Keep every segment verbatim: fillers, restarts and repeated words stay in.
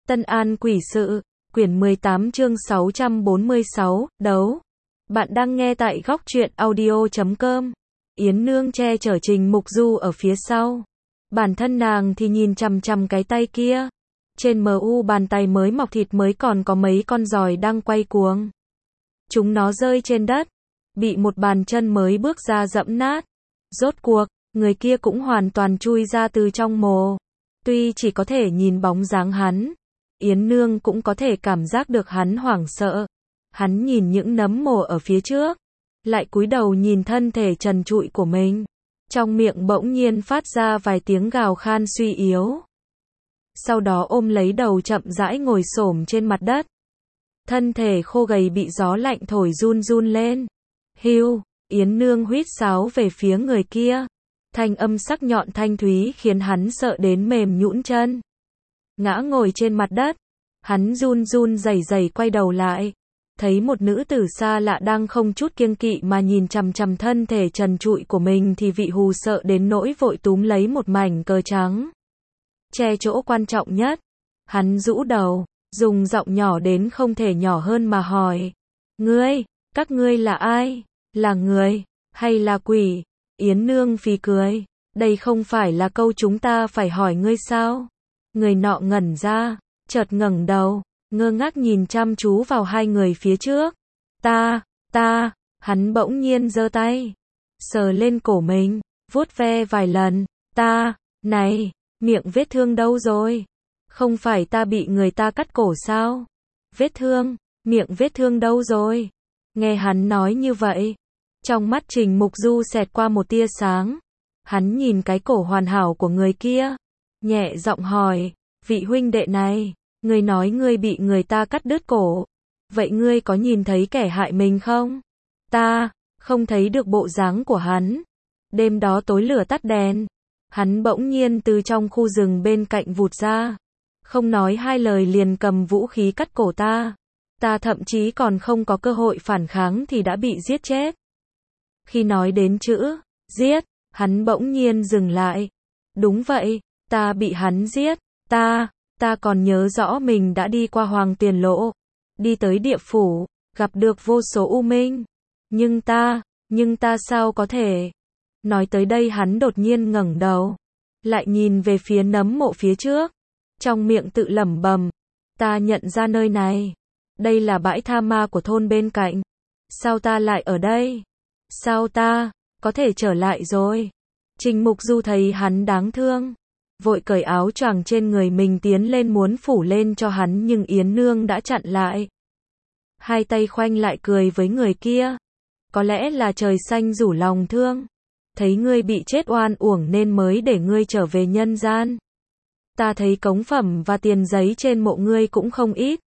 Tân An Quỷ Sự, quyển mười tám chương sáu trăm bốn mươi sáu, đấu. Bạn đang nghe tại góc truyện audio chấm com. Yến Nương che chở Trình Mục Du ở phía sau. Bản thân nàng thì nhìn chằm chằm cái tay kia. Trên mờ u bàn tay mới mọc thịt mới còn có mấy con giòi đang quay cuồng. Chúng nó rơi trên đất, bị một bàn chân mới bước ra dẫm nát. Rốt cuộc, người kia cũng hoàn toàn chui ra từ trong mồ. Tuy chỉ có thể nhìn bóng dáng hắn, Yến Nương cũng có thể cảm giác được hắn hoảng sợ. Hắn nhìn những nấm mồ ở phía trước, lại cúi đầu nhìn thân thể trần trụi của mình. Trong miệng bỗng nhiên phát ra vài tiếng gào khan suy yếu. Sau đó ôm lấy đầu chậm rãi ngồi xổm trên mặt đất. Thân thể khô gầy bị gió lạnh thổi run run lên. Hiu, Yến Nương huýt sáo về phía người kia. Thanh âm sắc nhọn thanh thúy khiến hắn sợ đến mềm nhũn chân. Ngã ngồi trên mặt đất, hắn run run rẩy rẩy quay đầu lại, thấy một nữ tử xa lạ đang không chút kiêng kỵ mà nhìn chằm chằm thân thể trần trụi của mình thì vị hù sợ đến nỗi vội túm lấy một mảnh cờ trắng, che chỗ quan trọng nhất. Hắn rũ đầu, dùng giọng nhỏ đến không thể nhỏ hơn mà hỏi: "Ngươi, các ngươi là ai? Là người hay là quỷ?" Yến Nương phì cười: "Đây không phải là câu chúng ta phải hỏi ngươi sao?" Người nọ ngẩn ra, chợt ngẩng đầu, ngơ ngác nhìn chăm chú vào hai người phía trước. Ta, ta, hắn bỗng nhiên giơ tay, sờ lên cổ mình, vuốt ve vài lần. Ta, này, miệng vết thương đâu rồi? Không phải ta bị người ta cắt cổ sao? Vết thương, miệng vết thương đâu rồi? Nghe hắn nói như vậy, trong mắt Trình Mục Du xẹt qua một tia sáng. Hắn nhìn cái cổ hoàn hảo của người kia, nhẹ giọng hỏi: "Vị huynh đệ này, ngươi nói ngươi bị người ta cắt đứt cổ, vậy ngươi có nhìn thấy kẻ hại mình không?" Ta không thấy được bộ dáng của hắn. Đêm đó tối lửa tắt đèn, hắn bỗng nhiên từ trong khu rừng bên cạnh vụt ra, không nói hai lời liền cầm vũ khí cắt cổ ta. Ta thậm chí còn không có cơ hội phản kháng thì đã bị giết chết. Khi nói đến chữ giết, hắn bỗng nhiên dừng lại. Đúng vậy, ta bị hắn giết. Ta, ta còn nhớ rõ mình đã đi qua Hoàng Tiền Lộ, đi tới địa phủ, gặp được vô số u minh. Nhưng ta, nhưng ta sao có thể? Nói tới đây hắn đột nhiên ngẩng đầu, lại nhìn về phía nấm mộ phía trước, trong miệng tự lẩm bẩm: "Ta nhận ra nơi này, đây là bãi tha ma của thôn bên cạnh. Sao ta lại ở đây? Sao ta có thể trở lại rồi?" Trình Mục Du thấy hắn đáng thương, vội cởi áo choàng trên người mình tiến lên muốn phủ lên cho hắn, nhưng Yến Nương đã chặn lại. Hai tay khoanh lại cười với người kia: "Có lẽ là trời xanh rủ lòng thương, thấy ngươi bị chết oan uổng nên mới để ngươi trở về nhân gian. Ta thấy cống phẩm và tiền giấy trên mộ ngươi cũng không ít.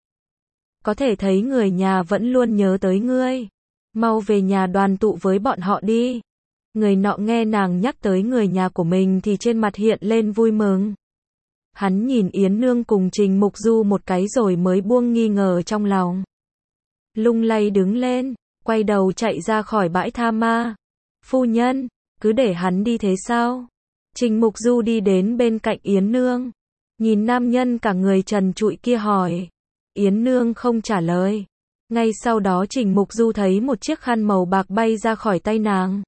Có thể thấy người nhà vẫn luôn nhớ tới ngươi. Mau về nhà đoàn tụ với bọn họ đi." Người nọ nghe nàng nhắc tới người nhà của mình thì trên mặt hiện lên vui mừng. Hắn nhìn Yến Nương cùng Trình Mục Du một cái rồi mới buông nghi ngờ trong lòng. Lung lay đứng lên, quay đầu chạy ra khỏi bãi tha ma. "Phu nhân, cứ để hắn đi thế sao?" Trình Mục Du đi đến bên cạnh Yến Nương, nhìn nam nhân cả người trần trụi kia hỏi. Yến Nương không trả lời. Ngay sau đó Trình Mục Du thấy một chiếc khăn màu bạc bay ra khỏi tay nàng,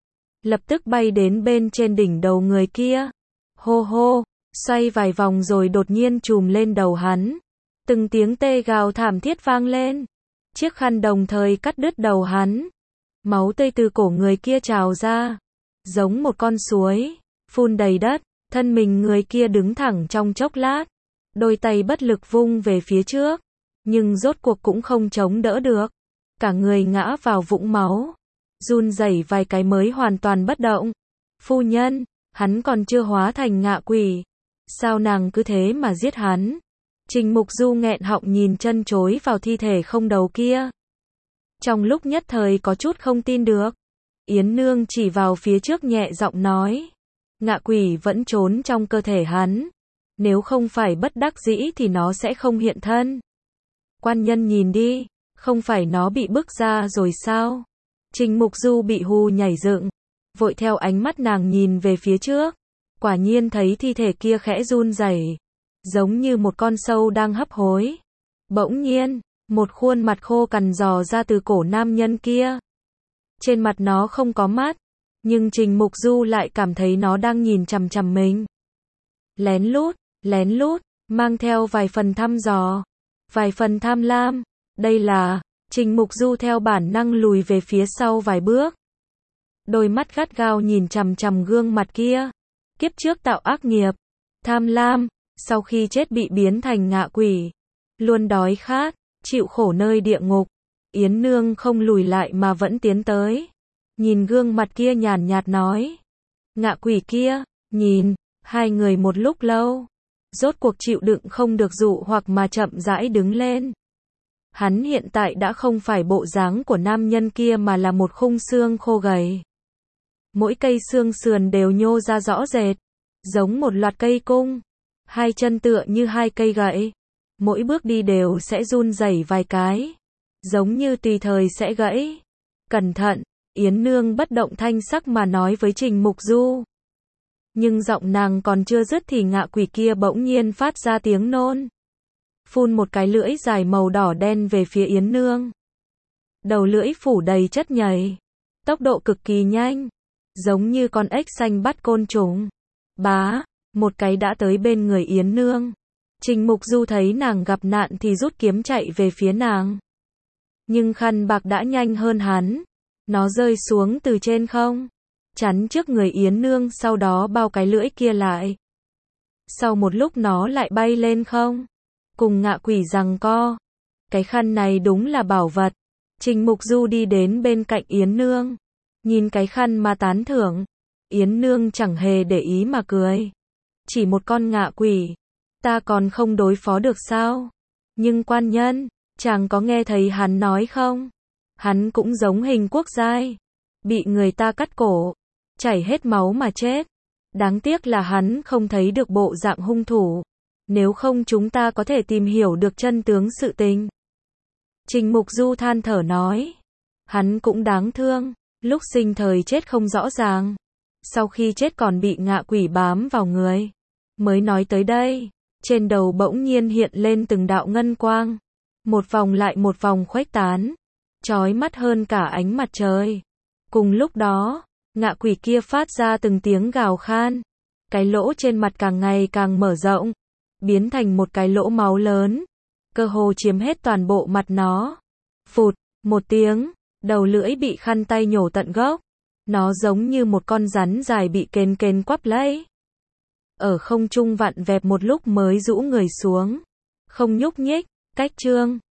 lập tức bay đến bên trên đỉnh đầu người kia. Hô hô, xoay vài vòng rồi đột nhiên trùm lên đầu hắn. Từng tiếng tê gào thảm thiết vang lên. Chiếc khăn đồng thời cắt đứt đầu hắn. Máu tươi từ cổ người kia trào ra, giống một con suối, phun đầy đất. Thân mình người kia đứng thẳng trong chốc lát, đôi tay bất lực vung về phía trước, nhưng rốt cuộc cũng không chống đỡ được. Cả người ngã vào vũng máu, run rẩy vài cái mới hoàn toàn bất động. "Phu nhân, hắn còn chưa hóa thành ngạ quỷ. Sao nàng cứ thế mà giết hắn?" Trình Mục Du nghẹn họng nhìn chân chối vào thi thể không đầu kia. Trong lúc nhất thời có chút không tin được. Yến Nương chỉ vào phía trước nhẹ giọng nói: "Ngạ quỷ vẫn trốn trong cơ thể hắn. Nếu không phải bất đắc dĩ thì nó sẽ không hiện thân. Quan nhân nhìn đi, không phải nó bị bức ra rồi sao?" Trình Mục Du bị hù nhảy dựng, vội theo ánh mắt nàng nhìn về phía trước. Quả nhiên thấy thi thể kia khẽ run rẩy. giống như một con sâu đang hấp hối. Bỗng nhiên, một khuôn mặt khô cằn dò ra từ cổ nam nhân kia. Trên mặt nó không có mắt, nhưng Trình Mục Du lại cảm thấy nó đang nhìn chằm chằm mình. Lén lút, lén lút, mang theo vài phần thăm dò, vài phần tham lam. Đây là, Trình Mục Du theo bản năng lùi về phía sau vài bước. Đôi mắt gắt gao nhìn chằm chằm gương mặt kia. Kiếp trước tạo ác nghiệp, tham lam, sau khi chết bị biến thành ngạ quỷ, luôn đói khát, chịu khổ nơi địa ngục. Yến Nương không lùi lại mà vẫn tiến tới. Nhìn gương mặt kia nhàn nhạt nói. Ngạ quỷ kia, nhìn, hai người một lúc lâu. Rốt cuộc chịu đựng không được dụ hoặc mà chậm rãi đứng lên. Hắn hiện tại đã không phải bộ dáng của nam nhân kia mà là một khung xương khô gầy. Mỗi cây xương sườn đều nhô ra rõ rệt, giống một loạt cây cung. Hai chân tựa như hai cây gậy. Mỗi bước đi đều sẽ run rẩy vài cái, giống như tùy thời sẽ gãy. Cẩn thận, Yến Nương bất động thanh sắc mà nói với Trình Mục Du. Nhưng giọng nàng còn chưa dứt thì ngạ quỷ kia bỗng nhiên phát ra tiếng nôn. Phun một cái lưỡi dài màu đỏ đen về phía Yến Nương. Đầu lưỡi phủ đầy chất nhầy, tốc độ cực kỳ nhanh, giống như con ếch xanh bắt côn trùng. Bá, một cái đã tới bên người Yến Nương. Trình Mục Du thấy nàng gặp nạn thì rút kiếm chạy về phía nàng. Nhưng khăn bạc đã nhanh hơn hắn. Nó rơi xuống từ trên không, chắn trước người Yến Nương, sau đó bao cái lưỡi kia lại. Sau một lúc nó lại bay lên không, cùng ngạ quỷ giằng co. Cái khăn này đúng là bảo vật. Trình Mục Du đi đến bên cạnh Yến Nương, nhìn cái khăn mà tán thưởng. Yến Nương chẳng hề để ý mà cười. Chỉ một con ngạ quỷ, ta còn không đối phó được sao? Nhưng quan nhân, chàng có nghe thấy hắn nói không? Hắn cũng giống Hình Quốc Giai, bị người ta cắt cổ, chảy hết máu mà chết. Đáng tiếc là hắn không thấy được bộ dạng hung thủ. Nếu không chúng ta có thể tìm hiểu được chân tướng sự tình. Trình Mục Du than thở nói. Hắn cũng đáng thương, lúc sinh thời chết không rõ ràng. Sau khi chết còn bị ngạ quỷ bám vào người. Mới nói tới đây, trên đầu bỗng nhiên hiện lên từng đạo ngân quang. Một vòng lại một vòng khuếch tán, chói mắt hơn cả ánh mặt trời. Cùng lúc đó, ngạ quỷ kia phát ra từng tiếng gào khan. Cái lỗ trên mặt càng ngày càng mở rộng, biến thành một cái lỗ máu lớn, cơ hồ chiếm hết toàn bộ mặt nó. Phụt, một tiếng, đầu lưỡi bị khăn tay nhổ tận gốc. Nó giống như một con rắn dài bị kền kền quắp lấy. Ở không trung vặn vẹo một lúc mới rũ người xuống, không nhúc nhích. Cách chương